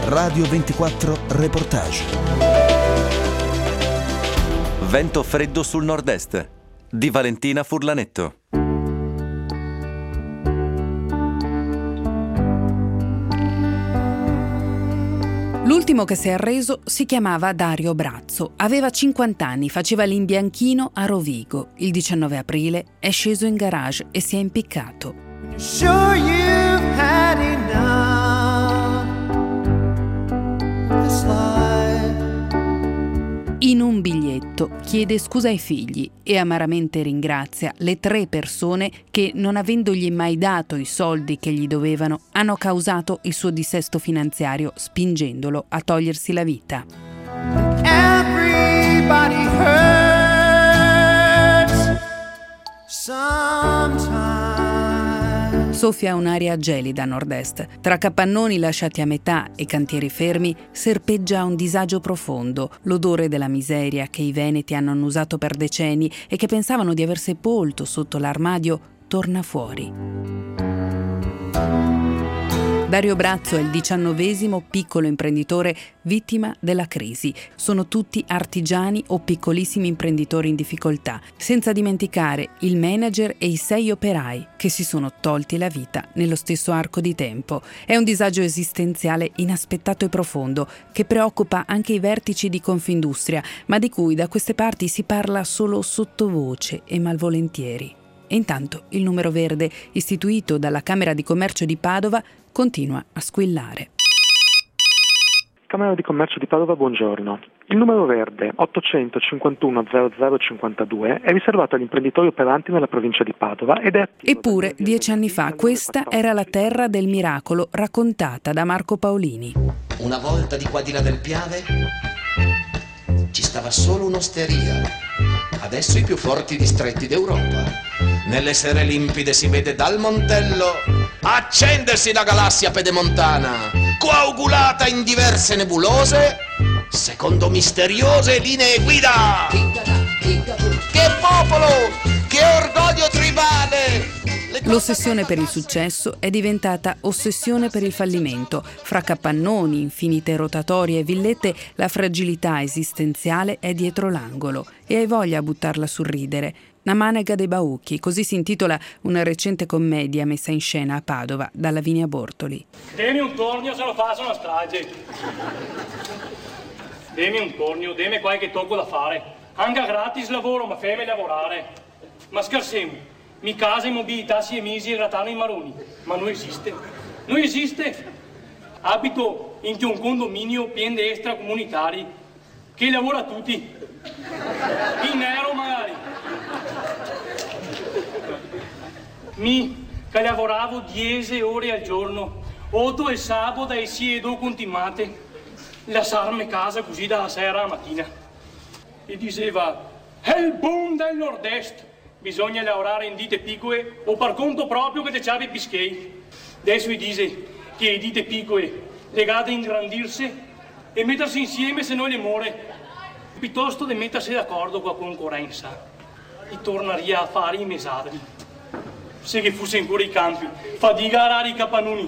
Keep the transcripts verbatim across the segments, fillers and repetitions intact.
Radio ventiquattro Reportage. Vento freddo sul nord-est di Valentina Furlanetto. L'ultimo che si è arreso si chiamava Dario Brazzo, aveva cinquanta anni, faceva l'imbianchino a Rovigo. Il diciannove aprile è sceso in garage e si è impiccato. Sure you've had enough this life. In un biglietto chiede scusa ai figli e amaramente ringrazia le tre persone che, non avendogli mai dato i soldi che gli dovevano, hanno causato il suo dissesto finanziario, spingendolo a togliersi la vita. Everybody hurts sometimes. Soffia un'aria gelida a nord-est. Tra capannoni lasciati a metà e cantieri fermi serpeggia un disagio profondo, l'odore della miseria che i veneti hanno annusato per decenni e che pensavano di aver sepolto sotto l'armadio torna fuori. Dario Brazzo è il diciannovesimo piccolo imprenditore vittima della crisi. Sono tutti artigiani o piccolissimi imprenditori in difficoltà, senza dimenticare il manager e i sei operai che si sono tolti la vita nello stesso arco di tempo. È un disagio esistenziale inaspettato e profondo che preoccupa anche i vertici di Confindustria, ma di cui da queste parti si parla solo sottovoce e malvolentieri. E intanto il numero verde, istituito dalla Camera di Commercio di Padova, continua a squillare. Camera di Commercio di Padova, buongiorno. Il numero verde ottocentocinquantuno zero zero cinquantadue è riservato agli imprenditori operanti nella provincia di Padova ed è... Eppure, dieci anni fa, questa era la terra del miracolo raccontata da Marco Paolini. Una volta di qua di là del Piave ci stava solo un'osteria. Adesso i più forti distretti d'Europa. Nelle sere limpide si vede dal Montello accendersi la galassia pedemontana, coagulata in diverse nebulose, secondo misteriose linee guida. Che popolo! Che orgoglio tribale! L'ossessione per il successo è diventata ossessione per il fallimento. Fra capannoni, infinite rotatorie e villette, la fragilità esistenziale è dietro l'angolo e hai voglia a buttarla sul ridere. La manega dei bauchi, così si intitola una recente commedia messa in scena a Padova da Lavinia Bortoli. Demi un tornio se lo faccio una strage. Demi un tornio, demi qualche tocco da fare. Anche gratis lavoro, ma fammi lavorare. Ma scherziamo. Mi casa in mobilità si è misi in ratano in maroni, ma non esiste, non esiste. Abito in un condominio pieno di extracomunitari che lavora tutti, in nero magari. Mi che lavoravo dieci ore al giorno, otto e sabato e sì e due continuate, lasciarmi casa così dalla sera alla mattina. E diceva, è il boom del nord-est. Bisogna lavorare in ditte piccole o per conto proprio che te c'avi pischei. Adesso vi dice che le ditte piccole legate a ingrandirsi e mettersi insieme se non le muore, piuttosto di mettersi d'accordo con la concorrenza. E torneria a fare i mesadri. Se che fosse ancora i campi, fatica a rari i capannoni.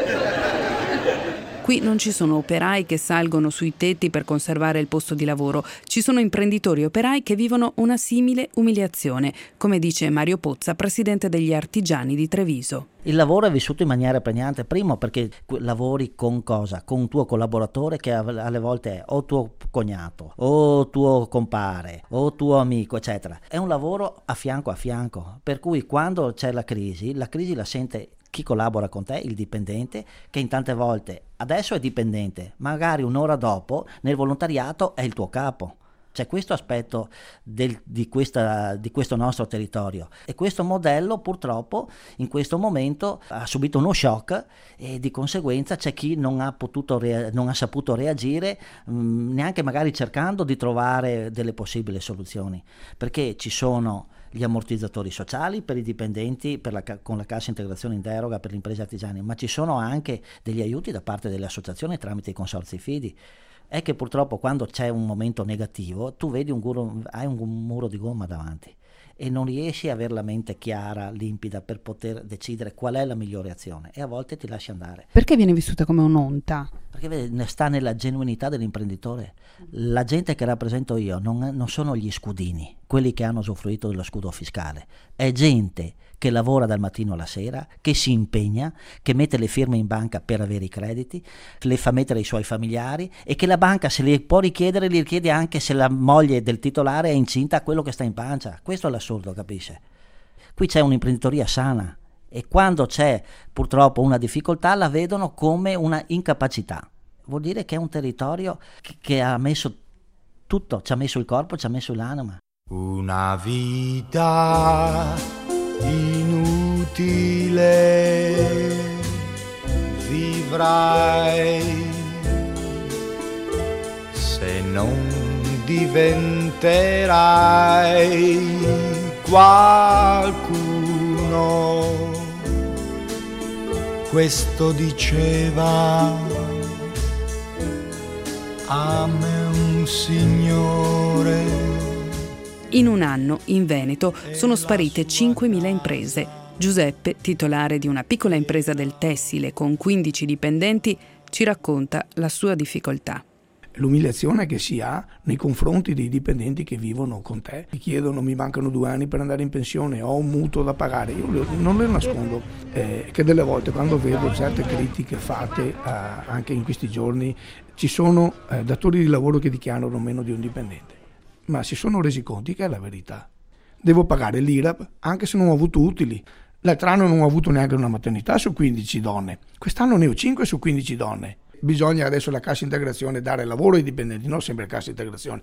Qui non ci sono operai che salgono sui tetti per conservare il posto di lavoro. Ci sono imprenditori e operai che vivono una simile umiliazione, come dice Mario Pozza, presidente degli artigiani di Treviso. Il lavoro è vissuto in maniera pregnante, primo perché lavori con cosa? Con un tuo collaboratore che alle volte è o tuo cognato, o tuo compare, o tuo amico, eccetera. È un lavoro a fianco a fianco, per cui quando c'è la crisi, la crisi la sente chi collabora con te, il dipendente, che in tante volte adesso è dipendente, magari un'ora dopo nel volontariato è il tuo capo. C'è questo aspetto del, di, questa, di questo nostro territorio e questo modello purtroppo in questo momento ha subito uno shock e di conseguenza c'è chi non ha, potuto rea- non ha saputo reagire mh, neanche magari cercando di trovare delle possibili soluzioni, perché ci sono gli ammortizzatori sociali per i dipendenti per la, con la cassa integrazione in deroga per le imprese artigiane, ma ci sono anche degli aiuti da parte delle associazioni tramite i consorzi Fidi. È che purtroppo quando c'è un momento negativo tu vedi un, guro, hai un muro di gomma davanti e non riesci a avere la mente chiara, limpida per poter decidere qual è la migliore azione, e a volte ti lasci andare. Perché viene vissuta come un'onta? Perché vedi, ne sta nella genuinità dell'imprenditore. La gente che rappresento io non, non sono gli scudini, quelli che hanno usufruito dello scudo fiscale, è gente che lavora dal mattino alla sera, che si impegna, che mette le firme in banca per avere i crediti, le fa mettere ai suoi familiari, e che la banca, se li può richiedere, li richiede anche se la moglie del titolare è incinta a quello che sta in pancia. Questo è l'assurdo, capisce? Qui c'è un'imprenditoria sana, e quando c'è purtroppo una difficoltà la vedono come una incapacità. Vuol dire che è un territorio che, che ha messo tutto, ci ha messo il corpo, ci ha messo l'anima. Una vita inutile vivrai se non diventerai qualcuno. Questo diceva a me un signore. In un anno, in Veneto, sono sparite cinquemila imprese. Giuseppe, titolare di una piccola impresa del tessile con quindici dipendenti, ci racconta la sua difficoltà. L'umiliazione che si ha nei confronti dei dipendenti che vivono con te. Mi chiedono, mi mancano due anni per andare in pensione, ho un mutuo da pagare. Io non le nascondo eh, che delle volte, quando vedo certe critiche fatte eh, anche in questi giorni, ci sono eh, datori di lavoro che dichiarano meno di un dipendente, ma si sono resi conti che è la verità. Devo pagare l'I R A P anche se non ho avuto utili. L'altro anno non ho avuto neanche una maternità su quindici donne, quest'anno ne ho cinque su quindici donne. Bisogna adesso la cassa integrazione dare lavoro ai dipendenti, non sempre cassa integrazione.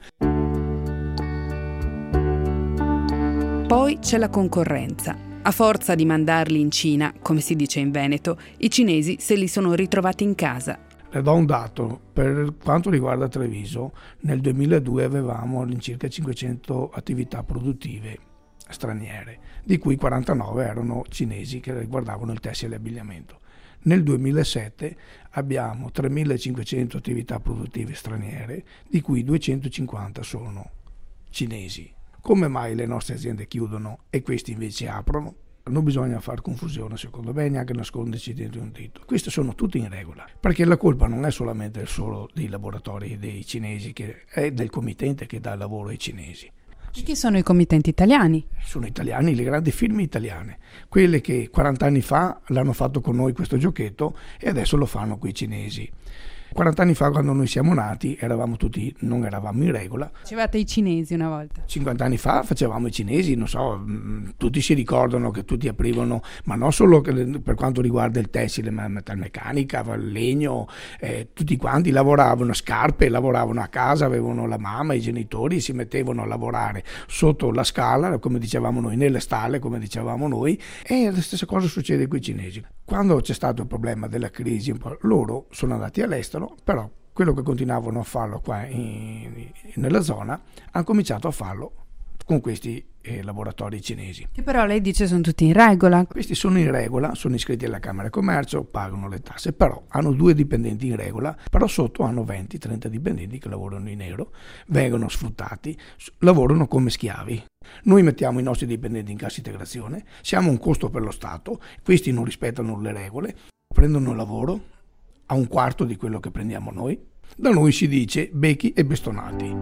Poi c'è la concorrenza. A forza di mandarli in Cina, come si dice in Veneto, i cinesi se li sono ritrovati in casa. Le do un dato: per quanto riguarda Treviso, nel duemiladue avevamo all'incirca cinquecento attività produttive straniere, di cui quarantanove erano cinesi che riguardavano il tessile e l'abbigliamento. Nel duemilasette abbiamo tremilacinquecento attività produttive straniere, di cui duecentocinquanta sono cinesi. Come mai le nostre aziende chiudono e questi invece aprono? Non bisogna far confusione, secondo me, neanche nasconderci dietro un dito. Queste sono tutte in regola, perché la colpa non è solamente solo dei laboratori dei cinesi, che è del committente che dà lavoro ai cinesi. E chi sono i committenti italiani? Sono italiani, le grandi firme italiane, quelle che quaranta anni fa l'hanno fatto con noi questo giochetto e adesso lo fanno coi cinesi. quaranta anni fa, quando noi siamo nati, eravamo tutti, non eravamo in regola. Facevate i cinesi una volta. cinquanta anni fa facevamo i cinesi, non so, tutti si ricordano che tutti aprivano, ma non solo per quanto riguarda il tessile, ma metalmeccanica, il legno, eh, tutti quanti lavoravano, scarpe, lavoravano a casa, avevano la mamma, i genitori, si mettevano a lavorare sotto la scala, come dicevamo noi, nelle stalle, come dicevamo noi, e la stessa cosa succede con i cinesi. Quando c'è stato il problema della crisi, un po', loro sono andati all'estero, però quello che continuavano a farlo qua in, nella zona, hanno cominciato a farlo con questi eh, laboratori cinesi. Che però lei dice sono tutti in regola. Questi sono in regola, sono iscritti alla Camera di Commercio, pagano le tasse, però hanno due dipendenti in regola, però sotto hanno venti trenta dipendenti che lavorano in nero, vengono sfruttati, lavorano come schiavi. Noi mettiamo i nostri dipendenti in cassa integrazione, siamo un costo per lo Stato, questi non rispettano le regole, prendono lavoro a un quarto di quello che prendiamo noi. Da noi si dice becchi e bestonati.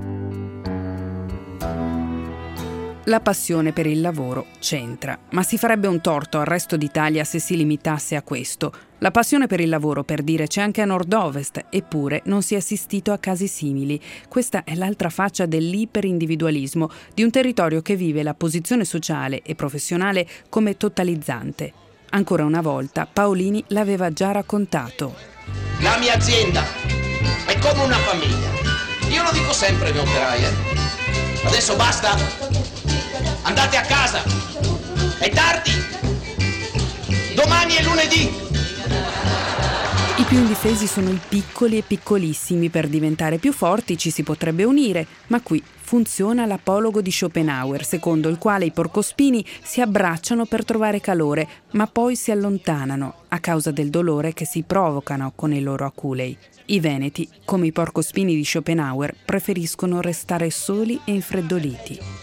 La passione per il lavoro c'entra, ma si farebbe un torto al resto d'Italia se si limitasse a questo. La passione per il lavoro, per dire, c'è anche a nord-ovest, eppure non si è assistito a casi simili. Questa è l'altra faccia dell'iperindividualismo di un territorio che vive la posizione sociale e professionale come totalizzante. Ancora una volta Paolini l'aveva già raccontato. La mia azienda è come una famiglia. Io lo dico sempre ai miei operai, eh. Adesso basta. Andate a casa. È tardi. Domani è lunedì. I più indifesi sono i piccoli e piccolissimi. Per diventare più forti ci si potrebbe unire, ma qui funziona l'apologo di Schopenhauer, secondo il quale i porcospini si abbracciano per trovare calore, ma poi si allontanano a causa del dolore che si provocano con i loro aculei. I veneti, come i porcospini di Schopenhauer, preferiscono restare soli e infreddoliti.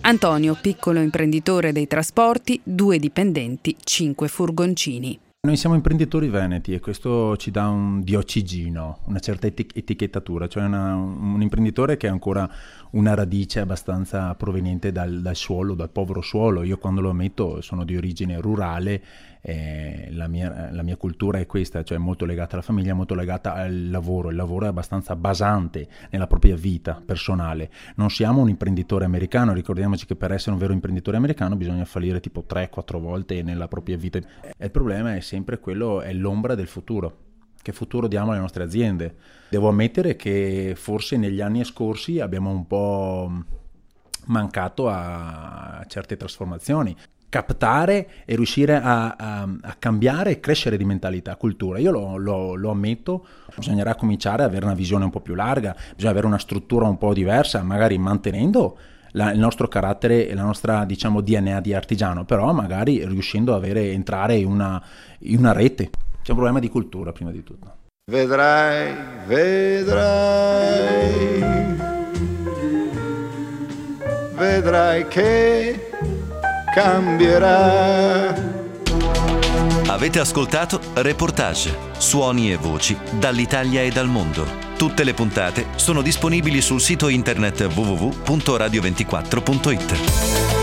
Antonio, piccolo imprenditore dei trasporti, due dipendenti, cinque furgoncini. Noi siamo imprenditori veneti e questo ci dà un diocigino, una certa etic- etichettatura, cioè una, un imprenditore che ha ancora una radice abbastanza proveniente dal, dal suolo, dal povero suolo. Io quando lo ammetto sono di origine rurale, eh, la, mia, la mia cultura è questa, cioè molto legata alla famiglia, molto legata al lavoro. Il lavoro è abbastanza basante nella propria vita personale. Non siamo un imprenditore americano, ricordiamoci che per essere un vero imprenditore americano bisogna fallire tipo tre quattro volte nella propria vita. E il problema è sempre quello, è l'ombra del futuro. Che futuro diamo alle nostre aziende? Devo ammettere che forse negli anni scorsi abbiamo un po' mancato a certe trasformazioni. Captare e riuscire a, a, a cambiare e crescere di mentalità, cultura. Io lo, lo, lo ammetto, bisognerà cominciare ad avere una visione un po' più larga, bisogna avere una struttura un po' diversa, magari mantenendo la, il nostro carattere e la nostra, diciamo, D N A di artigiano, però magari riuscendo ad avere, entrare in una, in una rete. C'è un problema di cultura prima di tutto. Vedrai, vedrai, vedrai che cambierà. Avete ascoltato Reportage, suoni e voci dall'Italia e dal mondo. Tutte le puntate sono disponibili sul sito internet w w w punto radio ventiquattro punto it.